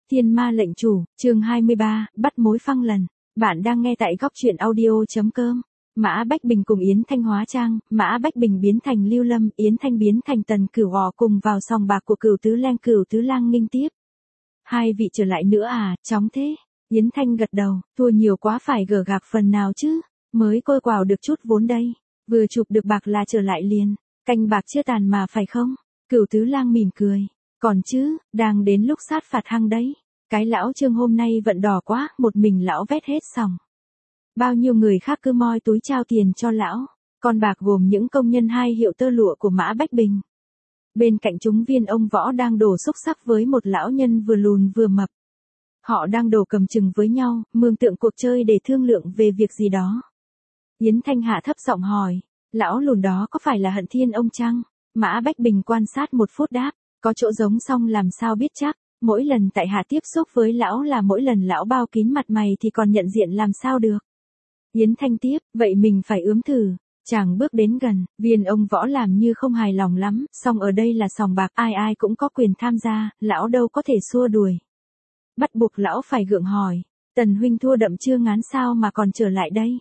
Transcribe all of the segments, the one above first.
Thiên ma lệnh chủ, chương 23, bắt mối phăng lần. Bạn đang nghe tại góc truyện audio.com. Mã Bách Bình cùng Yến Thanh hóa trang, Mã Bách Bình biến thành Lưu Lâm, Yến Thanh biến thành Tần Cửu Gò cùng vào sòng bạc của Cửu Tứ Lang nghênh tiếp. Hai vị trở lại nữa à, chóng thế. Yến Thanh gật đầu, thua nhiều quá phải gỡ gạc phần nào chứ, mới côi quào được chút vốn đây, vừa chụp được bạc là trở lại liền, canh bạc chưa tàn mà phải không? Cửu Tứ Lang mỉm cười. Còn chứ, đang đến lúc sát phạt hăng đấy. Cái lão Trương hôm nay vận đỏ quá, một mình lão vét hết sòng. Bao nhiêu người khác cứ moi túi trao tiền cho lão. Con bạc gồm những công nhân hai hiệu tơ lụa của Mã Bách Bình. Bên cạnh chúng Viên ông Võ đang đổ xúc sắc với một lão nhân vừa lùn vừa mập. Họ đang đổ cầm chừng với nhau, mường tượng cuộc chơi để thương lượng về việc gì đó. Yến Thanh hạ thấp giọng hỏi, lão lùn đó có phải là Hận Thiên ông chăng? Mã Bách Bình quan sát một phút đáp. Có chỗ giống xong làm sao biết chắc, mỗi lần tại hạ tiếp xúc với lão là mỗi lần lão bao kín mặt mày thì còn nhận diện làm sao được. Yến Thanh tiếp, vậy mình phải ướm thử. Chàng bước đến gần, Viên ông Võ làm như không hài lòng lắm, song ở đây là sòng bạc, ai ai cũng có quyền tham gia, lão đâu có thể xua đuổi. Bắt buộc lão phải gượng hỏi, Tần huynh thua đậm chưa ngán sao mà còn trở lại đây.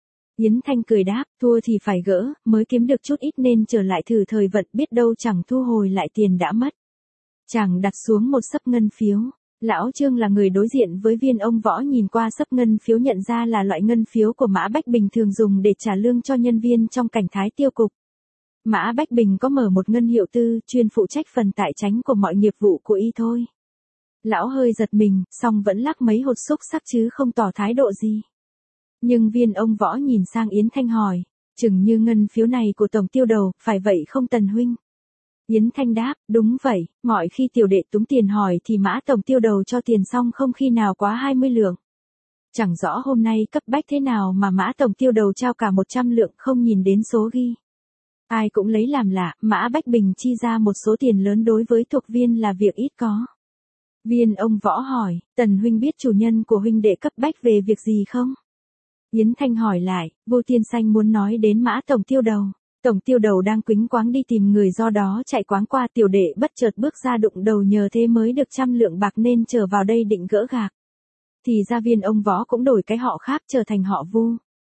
Yến Thanh cười đáp, thua thì phải gỡ, mới kiếm được chút ít nên trở lại thử thời vận, biết đâu chẳng thu hồi lại tiền đã mất. Chàng đặt xuống một xấp ngân phiếu. Lão Trương là người đối diện với Viên ông Võ, nhìn qua xấp ngân phiếu nhận ra là loại ngân phiếu của Mã Bách Bình thường dùng để trả lương cho nhân viên trong cảnh thái tiêu cục. Mã Bách Bình có mở một ngân hiệu tư, chuyên phụ trách phần tài chánh của mọi nghiệp vụ của y thôi. Lão hơi giật mình, song vẫn lắc mấy hột xúc sắc chứ không tỏ thái độ gì. Nhưng Viên ông Võ nhìn sang Yến Thanh hỏi, chừng như ngân phiếu này của tổng tiêu đầu, phải vậy không Tần huynh? Yến Thanh đáp, đúng vậy, mọi khi tiểu đệ túng tiền hỏi thì Mã tổng tiêu đầu cho tiền xong không khi nào quá 20 lượng. Chẳng rõ hôm nay cấp bách thế nào mà Mã tổng tiêu đầu trao cả 100 lượng không nhìn đến số ghi. Ai cũng lấy làm lạ, Mã Bách Bình chi ra một số tiền lớn đối với thuộc viên là việc ít có. Viên ông Võ hỏi, Tần huynh biết chủ nhân của huynh đệ cấp bách về việc gì không? Yến Thanh hỏi lại, Vô Tiên Xanh muốn nói đến Mã tổng tiêu đầu. Tổng tiêu đầu đang quính quáng đi tìm người, do đó chạy quáng qua, tiểu đệ bất chợt bước ra đụng đầu, nhờ thế mới được 100 lượng bạc nên trở vào đây định gỡ gạc. Thì ra Viên ông Võ cũng đổi cái họ khác trở thành họ Vu.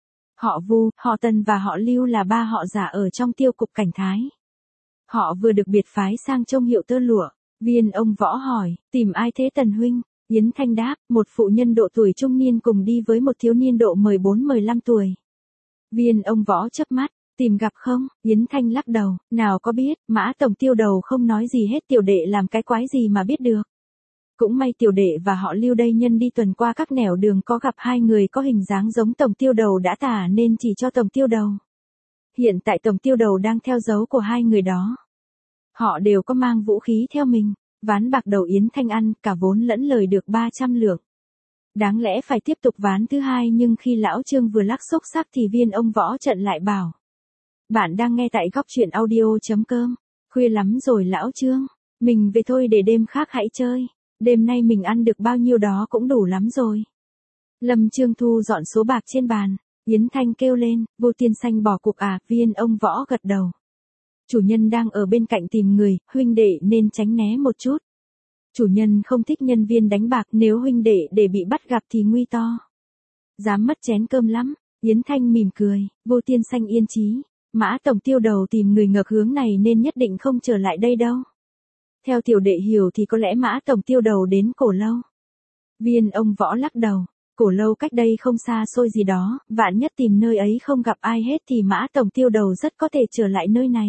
Họ Vu, họ Tần và họ Lưu là ba họ giả ở trong tiêu cục cảnh thái. Họ vừa được biệt phái sang trông hiệu tơ lụa. Viên ông Võ hỏi, tìm ai thế Tần huynh? Yến Thanh đáp, một phụ nhân độ tuổi trung niên cùng đi với một thiếu niên độ 14-15 tuổi. Viên ông Võ chớp mắt, tìm gặp không? Yến Thanh lắc đầu, nào có biết, Mã tổng tiêu đầu không nói gì hết, tiểu đệ làm cái quái gì mà biết được. Cũng may tiểu đệ và họ Lưu đây nhân đi tuần qua các nẻo đường có gặp hai người có hình dáng giống tổng tiêu đầu đã tả nên chỉ cho tổng tiêu đầu. Hiện tại tổng tiêu đầu đang theo dấu của hai người đó. Họ đều có mang vũ khí theo mình. Ván bạc đầu Yến Thanh ăn cả vốn lẫn lời được 300 lượng. Đáng lẽ phải tiếp tục ván thứ hai, nhưng khi lão Trương vừa lắc xúc sắc thì Viên ông Võ trận lại bảo. Bạn đang nghe tại góc truyện audio.com. Khuya lắm rồi lão Trương, mình về thôi để đêm khác hãy chơi. Đêm nay mình ăn được bao nhiêu đó cũng đủ lắm rồi. Lâm Trương thu dọn số bạc trên bàn. Yến Thanh kêu lên, Vô Tiên Xanh bỏ cuộc à? Viên ông Võ gật đầu. Chủ nhân đang ở bên cạnh tìm người, huynh đệ nên tránh né một chút. Chủ nhân không thích nhân viên đánh bạc, nếu huynh đệ để bị bắt gặp thì nguy to. Dám mất chén cơm lắm. Yến Thanh mỉm cười, Vô Tiên Xanh yên chí. Mã tổng tiêu đầu tìm người ngược hướng này nên nhất định không trở lại đây đâu. Theo tiểu đệ hiểu thì có lẽ Mã tổng tiêu đầu đến Cổ Lâu. Viên ông Võ lắc đầu, Cổ Lâu cách đây không xa xôi gì đó, vạn nhất tìm nơi ấy không gặp ai hết thì Mã tổng tiêu đầu rất có thể trở lại nơi này.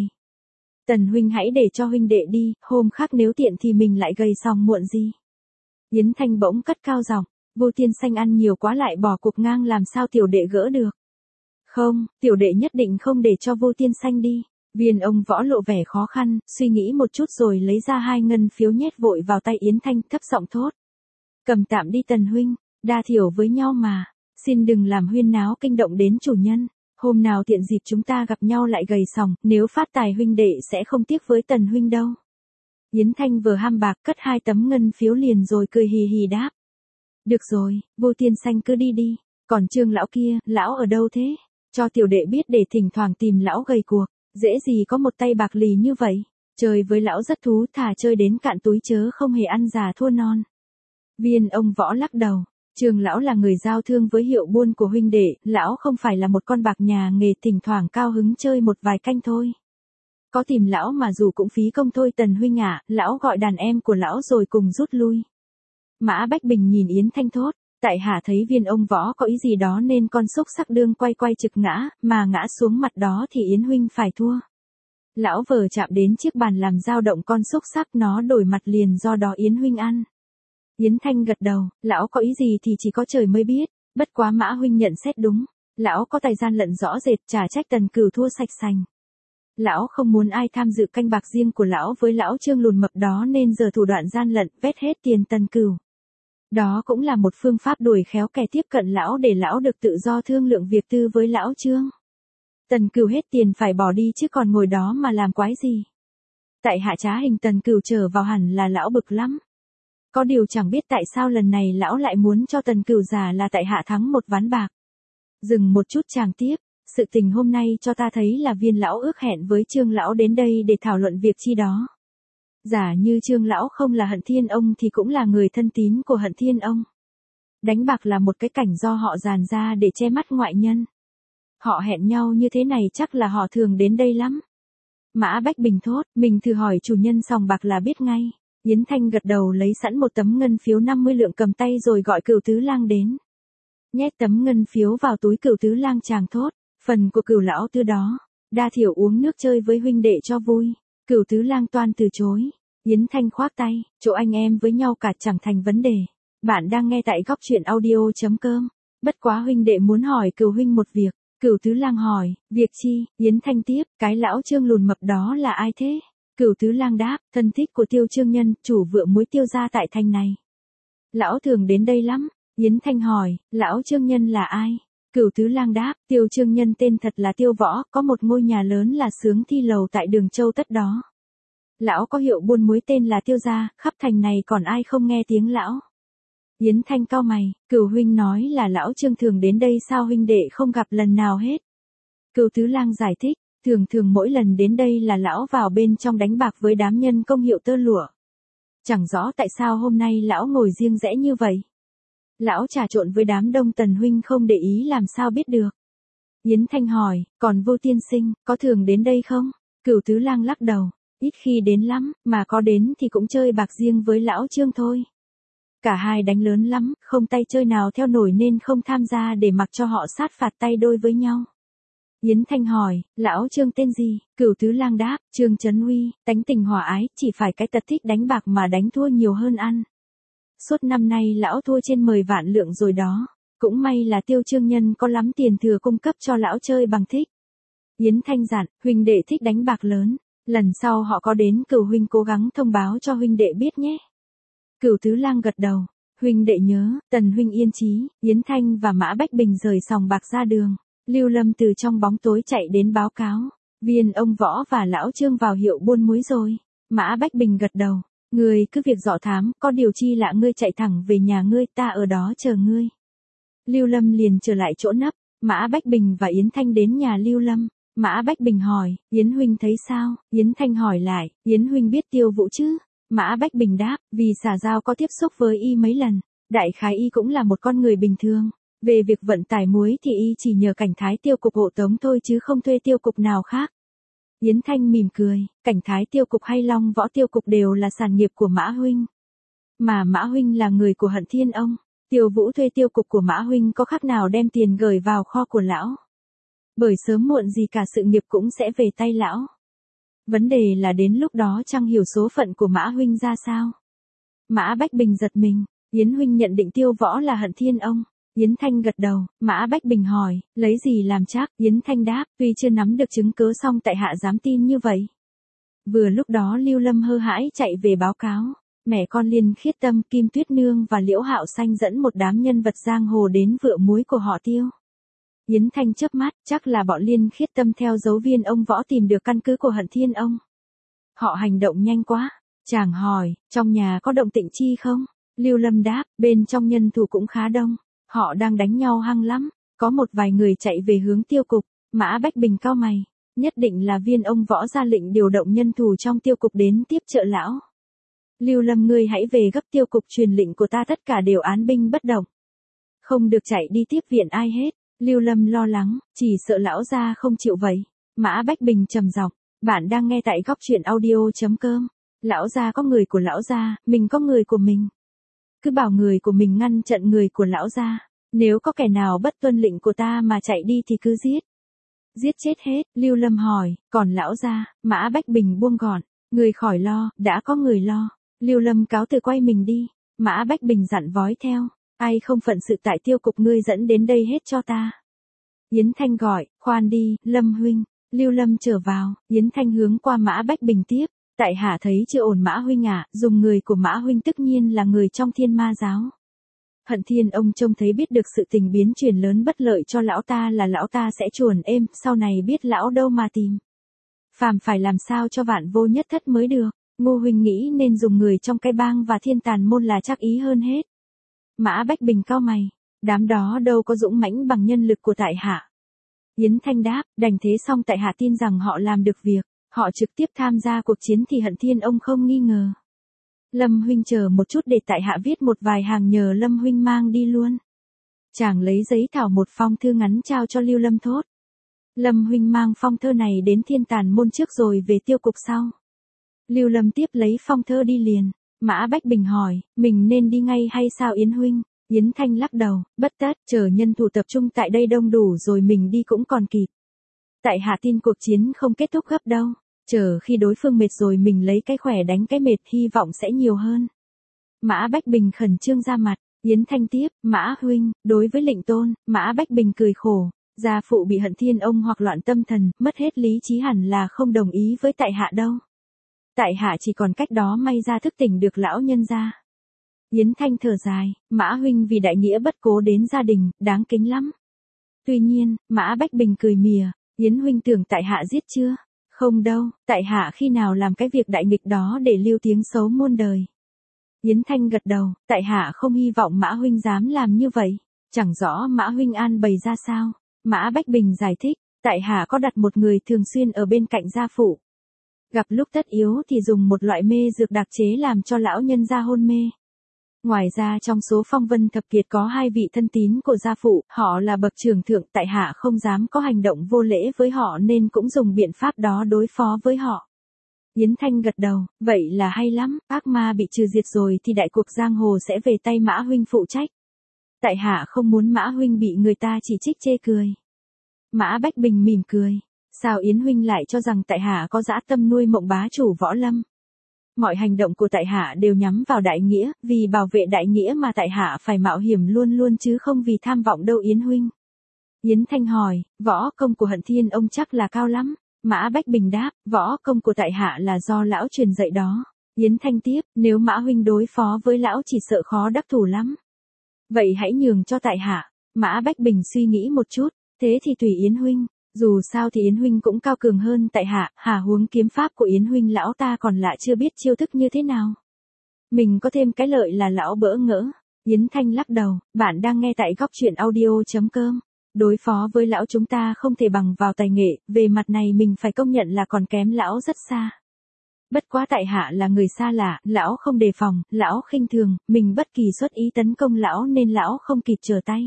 Tần huynh hãy để cho huynh đệ đi, hôm khác nếu tiện thì mình lại gầy xong muộn gì. Yến Thanh bỗng cất cao giọng, Vô Tiên Xanh ăn nhiều quá lại bỏ cuộc ngang, làm sao tiểu đệ gỡ được. Không, tiểu đệ nhất định không để cho Vô Tiên Xanh đi. Viên ông Võ lộ vẻ khó khăn, suy nghĩ một chút rồi lấy ra 2 ngân phiếu nhét vội vào tay Yến Thanh, thấp giọng thốt. Cầm tạm đi Tần huynh, đa thiểu với nhau mà, xin đừng làm huyên náo kinh động đến chủ nhân. Hôm nào tiện dịp chúng ta gặp nhau lại gầy sòng, nếu phát tài huynh đệ sẽ không tiếc với Tần huynh đâu. Yến Thanh vừa ham bạc cất 2 tấm ngân phiếu liền rồi cười hì hì đáp. Được rồi, Vô Tiên Xanh cứ đi đi, còn Trương lão kia, lão ở đâu thế? Cho tiểu đệ biết để thỉnh thoảng tìm lão gầy cuộc, dễ gì có một tay bạc lì như vậy. Chơi với lão rất thú, thà chơi đến cạn túi chớ không hề ăn già thua non. Viên ông Võ lắc đầu. Trương lão là người giao thương với hiệu buôn của huynh đệ, lão không phải là một con bạc nhà nghề thỉnh thoảng cao hứng chơi một vài canh thôi. Có tìm lão mà dù cũng phí công thôi Tần huynh ạ, lão gọi đàn em của lão rồi cùng rút lui. Mã Bách Bình nhìn Yến Thanh thốt, tại hạ thấy viên ông Võ có ý gì đó nên con xúc sắc đương quay quay trực ngã, mà ngã xuống mặt đó thì Yến huynh phải thua. Lão vờ chạm đến chiếc bàn làm dao động con xúc sắc nó đổi mặt liền do đó Yến huynh ăn. Yến Thanh gật đầu, lão có ý gì thì chỉ có trời mới biết, bất quá Mã huynh nhận xét đúng, lão có tài gian lận rõ rệt chả trách Tần Cửu thua sạch sành. Lão không muốn ai tham dự canh bạc riêng của lão với lão Trương lùn mập đó nên giờ thủ đoạn gian lận vét hết tiền Tần Cửu. Đó cũng là một phương pháp đuổi khéo kẻ tiếp cận lão để lão được tự do thương lượng việc tư với lão Trương. Tần Cửu hết tiền phải bỏ đi chứ còn ngồi đó mà làm quái gì. Tại hạ trá hình Tần Cửu trở vào hẳn là lão bực lắm. Có điều chẳng biết tại sao lần này lão lại muốn cho Tần Cửu giả là tại hạ thắng một ván bạc. Dừng một chút chàng tiếp, sự tình hôm nay cho ta thấy là viên lão ước hẹn với Trương lão đến đây để thảo luận việc chi đó. Giả như Trương lão không là Hận Thiên ông thì cũng là người thân tín của Hận Thiên ông. Đánh bạc là một cái cảnh do họ dàn ra để che mắt ngoại nhân. Họ hẹn nhau như thế này chắc là họ thường đến đây lắm. Mã Bách Bình thốt, mình thử hỏi chủ nhân sòng bạc là biết ngay. Yến Thanh gật đầu lấy sẵn một tấm ngân phiếu 50 lượng cầm tay rồi gọi Cửu Tứ Lang đến. Nhét tấm ngân phiếu vào túi Cửu Tứ Lang chàng thốt, phần của Cửu lão tư đó, đa thiểu uống nước chơi với huynh đệ cho vui. Cửu Tứ Lang toan từ chối. Yến Thanh khoác tay, chỗ anh em với nhau cả chẳng thành vấn đề. Bạn đang nghe tại góc truyện audio.com. Bất quá huynh đệ muốn hỏi Cửu huynh một việc. Cửu Tứ Lang hỏi, việc chi? Yến Thanh tiếp, cái lão Trương lùn mập đó là ai thế? Cửu Tứ Lang đáp, thân thích của Tiêu Trương Nhân, chủ vựa muối Tiêu gia tại thành này. Lão thường đến đây lắm. Yến Thanh hỏi, lão Trương Nhân là ai? Cửu Tứ Lang đáp, Tiêu Trương Nhân tên thật là Tiêu Võ, có một ngôi nhà lớn là Sướng Thi Lầu tại đường Châu Tất đó. Lão có hiệu buôn muối tên là Tiêu gia, khắp thành này còn ai không nghe tiếng lão. Yến Thanh cau mày, Cửu huynh nói là lão Trương thường đến đây sao huynh đệ không gặp lần nào hết? Cửu Tứ Lang giải thích, thường mỗi lần đến đây là lão vào bên trong đánh bạc với đám nhân công hiệu Tơ Lụa. Chẳng rõ tại sao hôm nay lão ngồi riêng rẽ như vậy. Lão trà trộn với đám đông Tần huynh không để ý làm sao biết được. Yến Thanh hỏi, còn Vô tiên sinh, có thường đến đây không? Cửu Tứ Lang lắc đầu, ít khi đến lắm, mà có đến thì cũng chơi bạc riêng với lão Trương thôi. Cả hai đánh lớn lắm, không tay chơi nào theo nổi nên không tham gia để mặc cho họ sát phạt tay đôi với nhau. Yến Thanh hỏi, lão Trương tên gì? Cửu Tứ Lang đáp, Trương Trấn Uy, tánh tình hòa ái, chỉ phải cái tật thích đánh bạc mà đánh thua nhiều hơn ăn. Suốt năm nay lão thua trên 10 vạn lượng rồi đó. Cũng may là Tiêu Trương Nhân có lắm tiền thừa cung cấp cho lão chơi bằng thích. Yến Thanh dặn, huynh đệ thích đánh bạc lớn. Lần sau họ có đến Cửu huynh cố gắng thông báo cho huynh đệ biết nhé. Cửu Tứ Lang gật đầu. Huynh đệ nhớ, Tần huynh yên chí. Yến Thanh và Mã Bách Bình rời sòng bạc ra đường. Lưu Lâm từ trong bóng tối chạy đến báo cáo. Viên ông Võ và lão Trương vào hiệu buôn muối rồi. Mã Bách Bình gật đầu. Ngươi cứ việc dọ thám, có điều chi lạ ngươi chạy thẳng về nhà ngươi, ta ở đó chờ ngươi. Lưu Lâm liền trở lại chỗ nấp. Mã Bách Bình và Yến Thanh đến nhà Lưu Lâm. Mã Bách Bình hỏi, Yến huynh thấy sao? Yến Thanh hỏi lại, Yến huynh biết Tiêu Vũ chứ? Mã Bách Bình đáp, vì xà giao có tiếp xúc với y mấy lần. Đại khái y cũng là một con người bình thường. Về việc vận tải muối thì y chỉ nhờ cảnh thái tiêu cục hộ tống thôi chứ không thuê tiêu cục nào khác. Yến Thanh mỉm cười, cảnh thái tiêu cục hay Long Võ tiêu cục đều là sản nghiệp của Mã huynh. Mà Mã huynh là người của Hận Thiên ông. Tiêu Vũ thuê tiêu cục của Mã huynh có khác nào đem tiền gửi vào kho của lão. Bởi sớm muộn gì cả sự nghiệp cũng sẽ về tay lão. Vấn đề là đến lúc đó chẳng hiểu số phận của Mã huynh ra sao. Mã Bách Bình giật mình, Yến huynh nhận định Tiêu Võ là Hận Thiên ông. Yến Thanh gật đầu, Mã Bách Bình hỏi, lấy gì làm chắc? Yến Thanh đáp, tuy chưa nắm được chứng cớ song tại hạ dám tin như vậy. Vừa lúc đó Lưu Lâm hơ hãi chạy về báo cáo, mẹ con Liên Khiết Tâm, Kim Tuyết Nương và Liễu Hạo Xanh dẫn một đám nhân vật giang hồ đến vựa muối của họ Tiêu. Yến Thanh chớp mắt, chắc là bọn Liên Khiết Tâm theo dấu viên ông Võ tìm được căn cứ của Hận Thiên ông. Họ hành động nhanh quá. Chàng hỏi, trong nhà có động tĩnh chi không? Lưu Lâm đáp, bên trong nhân thủ cũng khá đông. Họ đang đánh nhau hăng lắm. Có một vài người chạy về hướng tiêu cục. Mã Bách Bình cau mày. Nhất định là viên ông Võ ra lệnh điều động nhân thủ trong tiêu cục đến tiếp trợ lão. Lưu Lâm ngươi hãy về gấp, tiêu cục truyền lệnh của ta tất cả đều án binh bất động. Không được chạy đi tiếp viện ai hết. Lưu Lâm lo lắng, chỉ sợ lão gia không chịu vậy. Mã Bách Bình trầm giọng, bạn đang nghe tại góc truyện audio.com. Lão gia có người của lão gia, mình có người của mình. Cứ bảo người của mình ngăn chặn người của lão gia. Nếu có kẻ nào bất tuân lệnh của ta mà chạy đi thì cứ giết. Giết chết hết, Lưu Lâm hỏi, còn lão gia, Mã Bách Bình buông gọn, người khỏi lo, đã có người lo. Lưu Lâm cáo từ quay mình đi. Mã Bách Bình dặn vói theo, ai không phận sự tại tiêu cục ngươi dẫn đến đây hết cho ta. Yến Thanh gọi, khoan đi, Lâm huynh. Lưu Lâm trở vào, Yến Thanh hướng qua Mã Bách Bình tiếp. Tại hạ thấy chưa ổn Mã huynh à, dùng người của Mã huynh tất nhiên là người trong Thiên Ma giáo. Hận Thiên ông trông thấy biết được sự tình biến chuyển lớn bất lợi cho lão ta là lão ta sẽ chuồn êm, sau này biết lão đâu mà tìm. Phàm phải làm sao cho vạn vô nhất thất mới được. Ngô huynh nghĩ nên dùng người trong cái bang và Thiên Tàn môn là chắc ý hơn hết. Mã Bách Bình cau mày, đám đó đâu có dũng mãnh bằng nhân lực của tại hạ. Yến Thanh đáp, đành thế xong tại hạ tin rằng họ làm được việc, họ trực tiếp tham gia cuộc chiến thì Hận Thiên ông không nghi ngờ. Lâm huynh chờ một chút để tại hạ viết một vài hàng nhờ Lâm huynh mang đi luôn. Chàng lấy giấy thảo một phong thư ngắn trao cho Lưu Lâm thốt. Lâm huynh mang phong thơ này đến Thiên Tàn môn trước rồi về tiêu cục sau. Lưu Lâm tiếp lấy phong thơ đi liền. Mã Bách Bình hỏi, mình nên đi ngay hay sao Yến huynh? Yến Thanh lắc đầu, bất tất, chờ nhân thủ tập trung tại đây đông đủ rồi mình đi cũng còn kịp. Tại hạ tin cuộc chiến không kết thúc gấp đâu, chờ khi đối phương mệt rồi mình lấy cái khỏe đánh cái mệt hy vọng sẽ nhiều hơn. Mã Bách Bình khẩn trương ra mặt, Yến Thanh tiếp, Mã huynh, đối với lệnh tôn, Mã Bách Bình cười khổ, gia phụ bị Hận Thiên ông hoặc loạn tâm thần, mất hết lý trí hẳn là không đồng ý với tại hạ đâu. Tại hạ chỉ còn cách đó may ra thức tỉnh được lão nhân gia. Yến Thanh thở dài, Mã huynh vì đại nghĩa bất cố đến gia đình, đáng kính lắm. Tuy nhiên, Mã Bách Bình cười mỉa, Yến huynh tưởng tại hạ giết chưa? Không đâu, tại hạ khi nào làm cái việc đại nghịch đó để lưu tiếng xấu muôn đời. Yến Thanh gật đầu, tại hạ không hy vọng Mã huynh dám làm như vậy. Chẳng rõ Mã huynh an bày ra sao. Mã Bách Bình giải thích, tại hạ có đặt một người thường xuyên ở bên cạnh gia phụ. Gặp lúc tất yếu thì dùng một loại mê dược đặc chế làm cho lão nhân gia hôn mê. Ngoài ra trong số phong vân thập kiệt có 2 vị thân tín của gia phụ, họ là bậc trưởng thượng, tại hạ không dám có hành động vô lễ với họ nên cũng dùng biện pháp đó đối phó với họ. Yến Thanh gật đầu, vậy là hay lắm, ác ma bị trừ diệt rồi thì đại cuộc giang hồ sẽ về tay Mã huynh phụ trách. Tại hạ không muốn Mã huynh bị người ta chỉ trích chê cười. Mã Bách Bình mỉm cười. Sao Yến huynh lại cho rằng tại hạ có dã tâm nuôi Mộng bá chủ Võ Lâm? Mọi hành động của tại hạ đều nhắm vào đại nghĩa, vì bảo vệ đại nghĩa mà tại hạ phải mạo hiểm luôn luôn chứ không vì tham vọng đâu Yến huynh. Yến Thanh hỏi, võ công của Hận Thiên ông chắc là cao lắm. Mã Bách Bình đáp, võ công của tại hạ là do lão truyền dạy đó. Yến Thanh tiếp, nếu Mã huynh đối phó với lão chỉ sợ khó đắc thủ lắm. Vậy hãy nhường cho tại hạ. Mã Bách Bình suy nghĩ một chút, thế thì tùy Yến huynh. Dù sao thì Yến huynh cũng cao cường hơn tại hạ, hà huống kiếm pháp của Yến huynh lão ta còn lạ chưa biết chiêu thức như thế nào. Mình có thêm cái lợi là lão bỡ ngỡ. Yến Thanh lắc đầu, bạn đang nghe tại góc truyện audio.com. Đối phó với lão chúng ta không thể bằng vào tài nghệ, về mặt này mình phải công nhận là còn kém lão rất xa. Bất quá tại hạ là người xa lạ, lão không đề phòng, lão khinh thường, mình bất kỳ xuất ý tấn công lão nên lão không kịp trở tay.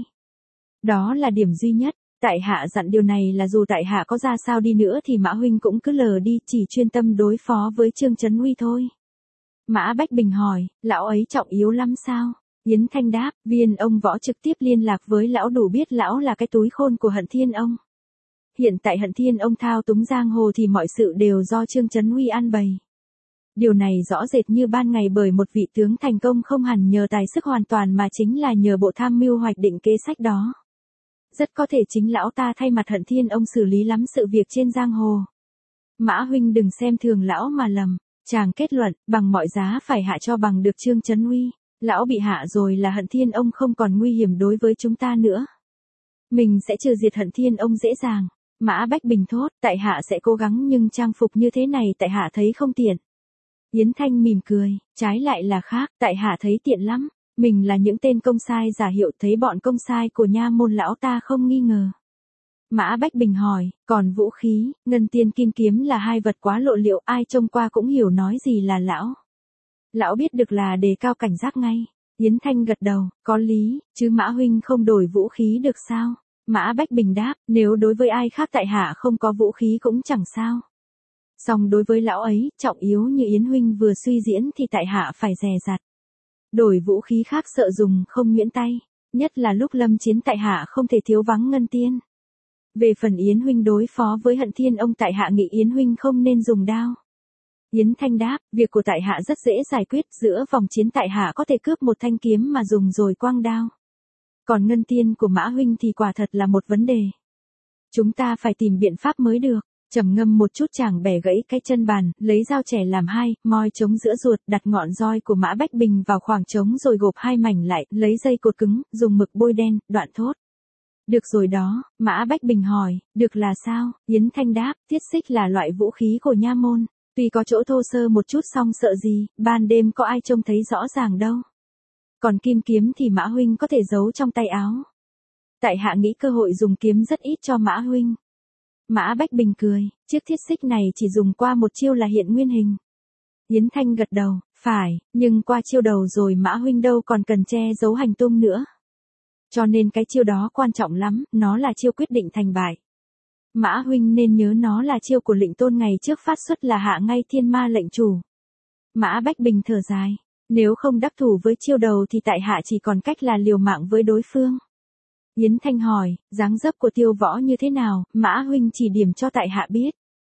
Đó là điểm duy nhất. Tại hạ dặn điều này là dù tại hạ có ra sao đi nữa thì Mã huynh cũng cứ lờ đi, chỉ chuyên tâm đối phó với Trương Chấn Huy thôi. Mã Bách Bình hỏi, lão ấy trọng yếu lắm sao? Yến Thanh đáp, viên ông võ trực tiếp liên lạc với lão đủ biết lão là cái túi khôn của Hận Thiên ông. Hiện tại Hận Thiên ông thao túng giang hồ thì mọi sự đều do Trương Chấn Huy an bày. Điều này rõ rệt như ban ngày bởi một vị tướng thành công không hẳn nhờ tài sức hoàn toàn mà chính là nhờ bộ tham mưu hoạch định kế sách đó. Rất có thể chính lão ta thay mặt Hận Thiên ông xử lý lắm sự việc trên giang hồ. Mã huynh đừng xem thường lão mà lầm. Chàng kết luận, bằng mọi giá phải hạ cho bằng được Trương Chấn Huy. Lão bị hạ rồi là Hận Thiên ông không còn nguy hiểm đối với chúng ta nữa. Mình sẽ trừ diệt Hận Thiên ông dễ dàng. Mã Bách Bình thốt, tại hạ sẽ cố gắng nhưng trang phục như thế này tại hạ thấy không tiện. Yến Thanh mỉm cười, trái lại là khác, tại hạ thấy tiện lắm. Mình là những tên công sai giả hiệu, thấy bọn công sai của nha môn lão ta không nghi ngờ. Mã Bách Bình hỏi, còn vũ khí, ngân tiên kim kiếm là 2 vật quá lộ liễu, ai trông qua cũng hiểu nói gì là lão. Lão biết được là đề cao cảnh giác ngay. Yến Thanh gật đầu, có lý, chứ Mã huynh không đổi vũ khí được sao? Mã Bách Bình đáp, nếu đối với ai khác tại hạ không có vũ khí cũng chẳng sao. Song đối với lão ấy, trọng yếu như Yến huynh vừa suy diễn thì tại hạ phải dè dặt. Đổi vũ khí khác sợ dùng không nhuyễn tay, nhất là lúc lâm chiến tại hạ không thể thiếu vắng ngân tiên. Về phần Yến huynh đối phó với Hận Thiên ông tại hạ nghĩ Yến huynh không nên dùng đao. Yến Thanh đáp, việc của tại hạ rất dễ giải quyết, giữa vòng chiến tại hạ có thể cướp một thanh kiếm mà dùng rồi quang đao. Còn ngân tiên của Mã huynh thì quả thật là một vấn đề. Chúng ta phải tìm biện pháp mới được. Trầm ngâm một chút chàng bẻ gãy cái chân bàn, lấy dao chẻ làm hai, moi trống giữa ruột, đặt ngọn roi của Mã Bách Bình vào khoảng trống rồi gộp hai mảnh lại, lấy dây cột cứng, dùng mực bôi đen, đoạn thốt. Được rồi đó, Mã Bách Bình hỏi, được là sao? Yến Thanh đáp, thiết xích là loại vũ khí của nha môn, tuy có chỗ thô sơ một chút song sợ gì, ban đêm có ai trông thấy rõ ràng đâu. Còn kim kiếm thì Mã huynh có thể giấu trong tay áo. Tại hạ nghĩ cơ hội dùng kiếm rất ít cho Mã huynh. Mã Bách Bình cười, chiếc thiết xích này chỉ dùng qua một chiêu là hiện nguyên hình. Yến Thanh gật đầu, phải, nhưng qua chiêu đầu rồi Mã huynh đâu còn cần che giấu hành tung nữa. Cho nên cái chiêu đó quan trọng lắm, nó là chiêu quyết định thành bại. Mã huynh nên nhớ nó là chiêu của lệnh tôn ngày trước phát xuất là hạ ngay thiên ma lệnh chủ. Mã Bách Bình thở dài, nếu không đắc thủ với chiêu đầu thì tại hạ chỉ còn cách là liều mạng với đối phương. Yến Thanh hỏi, dáng dấp của Tiêu Võ như thế nào, Mã huynh chỉ điểm cho tại hạ biết.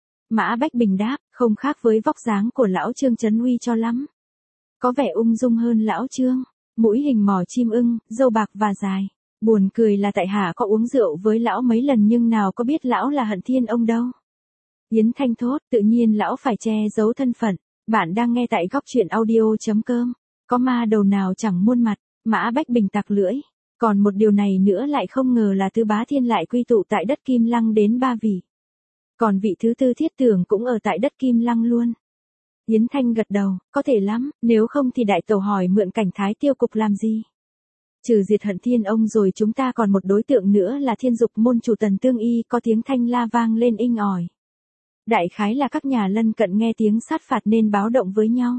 Mã Bách Bình đáp, không khác với vóc dáng của lão Trương Trấn Uy cho lắm. Có vẻ ung dung hơn lão Trương, mũi hình mỏ chim ưng, râu bạc và dài. Buồn cười là tại hạ có uống rượu với lão mấy lần nhưng nào có biết lão là Hận Thiên ông đâu. Yến Thanh thốt, tự nhiên lão phải che giấu thân phận. Bạn đang nghe tại góc truyện audio.com. Có ma đầu nào chẳng muôn mặt, Mã Bách Bình tặc lưỡi. Còn một điều này nữa lại không ngờ là Tư Bá Thiên lại quy tụ tại đất Kim Lăng đến 3 vị. Còn vị thứ tư Thiết Tưởng cũng ở tại đất Kim Lăng luôn. Yến Thanh gật đầu, có thể lắm, nếu không thì đại tẩu hỏi mượn cảnh Thái Tiêu cục làm gì. Trừ diệt Hận Thiên ông rồi chúng ta còn một đối tượng nữa là Thiên Dục môn chủ Tần Tương Y, có tiếng thanh la vang lên inh ỏi. Đại khái là các nhà lân cận nghe tiếng sát phạt nên báo động với nhau.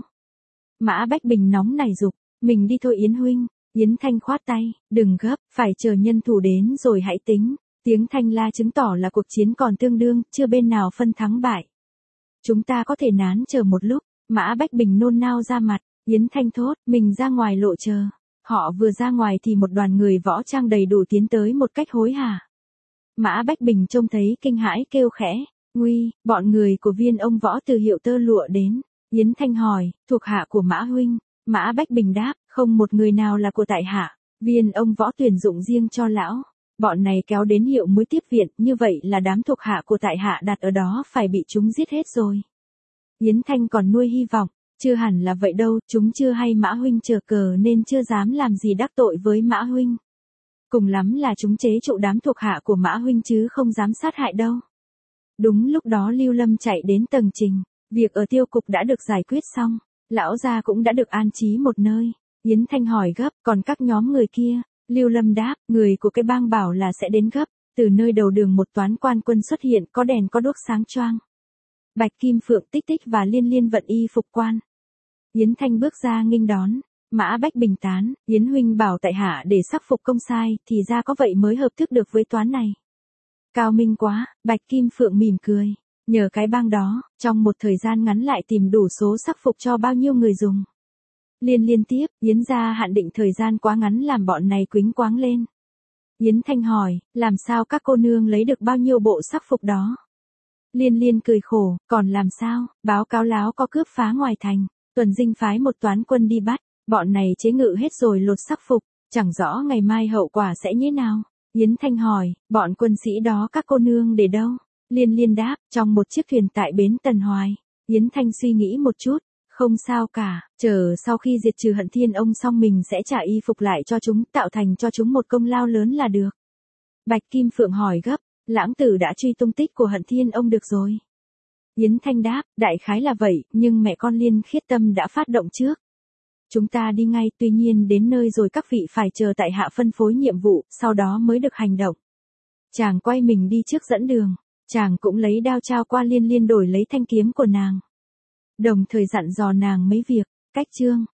Mã Bách Bình nóng nảy dục, mình đi thôi Yến huynh. Yến Thanh khoát tay, đừng gấp, phải chờ nhân thủ đến rồi hãy tính. Tiếng thanh la chứng tỏ là cuộc chiến còn tương đương, chưa bên nào phân thắng bại. Chúng ta có thể nán chờ một lúc. Mã Bách Bình nôn nao ra mặt. Yến Thanh thốt, mình ra ngoài lộ chờ. Họ vừa ra ngoài thì một đoàn người võ trang đầy đủ tiến tới một cách hối hả. Mã Bách Bình trông thấy kinh hãi kêu khẽ, nguy, bọn người của Viên ông võ từ Hiệu Tơ Lụa đến. Yến Thanh hỏi, thuộc hạ của Mã huynh. Mã Bách Bình đáp, không một người nào là của tại hạ. Viên ông võ tuyển dụng riêng cho lão. Bọn này kéo đến Hiệu mới tiếp viện, như vậy là đám thuộc hạ của tại hạ đặt ở đó phải bị chúng giết hết rồi. Yến Thanh còn nuôi hy vọng, chưa hẳn là vậy đâu, chúng chưa hay Mã huynh chờ cờ nên chưa dám làm gì đắc tội với Mã huynh. Cùng lắm là chúng chế trụ đám thuộc hạ của Mã huynh chứ không dám sát hại đâu. Đúng lúc đó Lưu Lâm chạy đến tầng trình, việc ở Tiêu cục đã được giải quyết xong, lão gia cũng đã được an trí một nơi. Yến Thanh hỏi gấp, còn các nhóm người kia? Lưu Lâm đáp, người của cái bang bảo là sẽ đến gấp. Từ nơi đầu đường một toán quan quân xuất hiện, có đèn có đuốc sáng choang. Bạch Kim Phượng Tích Tích và Liên Liên vận y phục quan. Yến Thanh bước ra nghênh đón. Mã Bách Bình tán, Yến huynh bảo tại hạ để sắc phục công sai, thì ra có vậy mới hợp thức được với toán này. Cao minh quá, Bạch Kim Phượng mỉm cười. Nhờ cái bang đó, trong một thời gian ngắn lại tìm đủ số sắc phục cho bao nhiêu người dùng. Liên tiếp, Yến gia hạn định thời gian quá ngắn làm bọn này quính quáng lên. Yến Thanh hỏi, làm sao các cô nương lấy được bao nhiêu bộ sắc phục đó? Liên cười khổ, còn làm sao, báo cáo láo có cướp phá ngoài thành. Tuần Dinh phái một toán quân đi bắt, bọn này chế ngự hết rồi lột sắc phục, chẳng rõ ngày mai hậu quả sẽ như nào. Yến Thanh hỏi, bọn quân sĩ đó các cô nương để đâu? Liên đáp, trong một chiếc thuyền tại bến Tần Hoài. Yến Thanh suy nghĩ một chút, không sao cả, chờ sau khi diệt trừ Hận Thiên ông xong mình sẽ trả y phục lại cho chúng, tạo thành cho chúng một công lao lớn là được. Bạch Kim Phượng hỏi gấp, lãng tử đã truy tung tích của Hận Thiên ông được rồi. Yến Thanh đáp, đại khái là vậy, nhưng mẹ con Liên Khiết Tâm đã phát động trước. Chúng ta đi ngay, tuy nhiên đến nơi rồi các vị phải chờ tại hạ phân phối nhiệm vụ, sau đó mới được hành động. Chàng quay mình đi trước dẫn đường, chàng cũng lấy đao trao qua Liên đổi lấy thanh kiếm của nàng. Đồng thời dặn dò nàng mấy việc, Cách chương